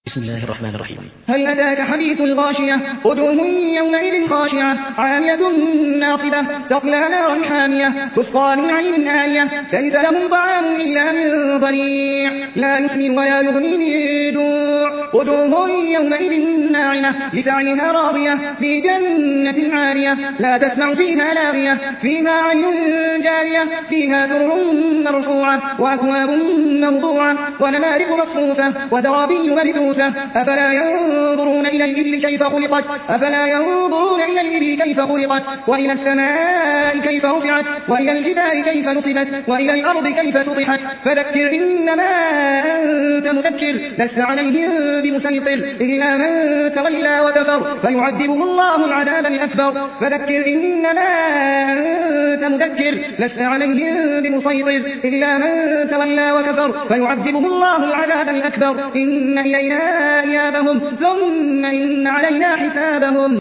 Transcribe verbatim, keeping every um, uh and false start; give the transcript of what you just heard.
بسم الله الرحمن الرحيم. هل أتاك حديث الغاشية وجوه يومئذ خاشعة عامية ناصبة تصلى نارا حامية تسقى من عين آنية ليس لهم طعام إلا من ضريع لا يسمن ولا يغني من جوع وجوه يومئذ ناعمة لسعيها راضية في جنة عالية لا تسمع فيها لاغية فيها عين جارية فيها سرر مرفوعة وأكواب موضوعة ونمارق مصفوفة وزرابي مبثوثة أفلا ينظرون إلى الإبل كيف خلقت أفلا ينظرون إلى الإبل كيف خلقت وإلى السماء كيف رفعت وإلى الجبال كيف نصبت وإلى الأرض كيف سطحت فذكر إنما أنت مذكر لست عليهم بمسيطر إلا من تولى وكفر فيعذبه الله العذاب الأكبر فذكر إنما أنت مذكر لست عليهم بمسيطر إلا من تولى وكفر فيعذبه الله العذاب الأكبر إن إلينا إيابهم ثم إن علينا حسابهم.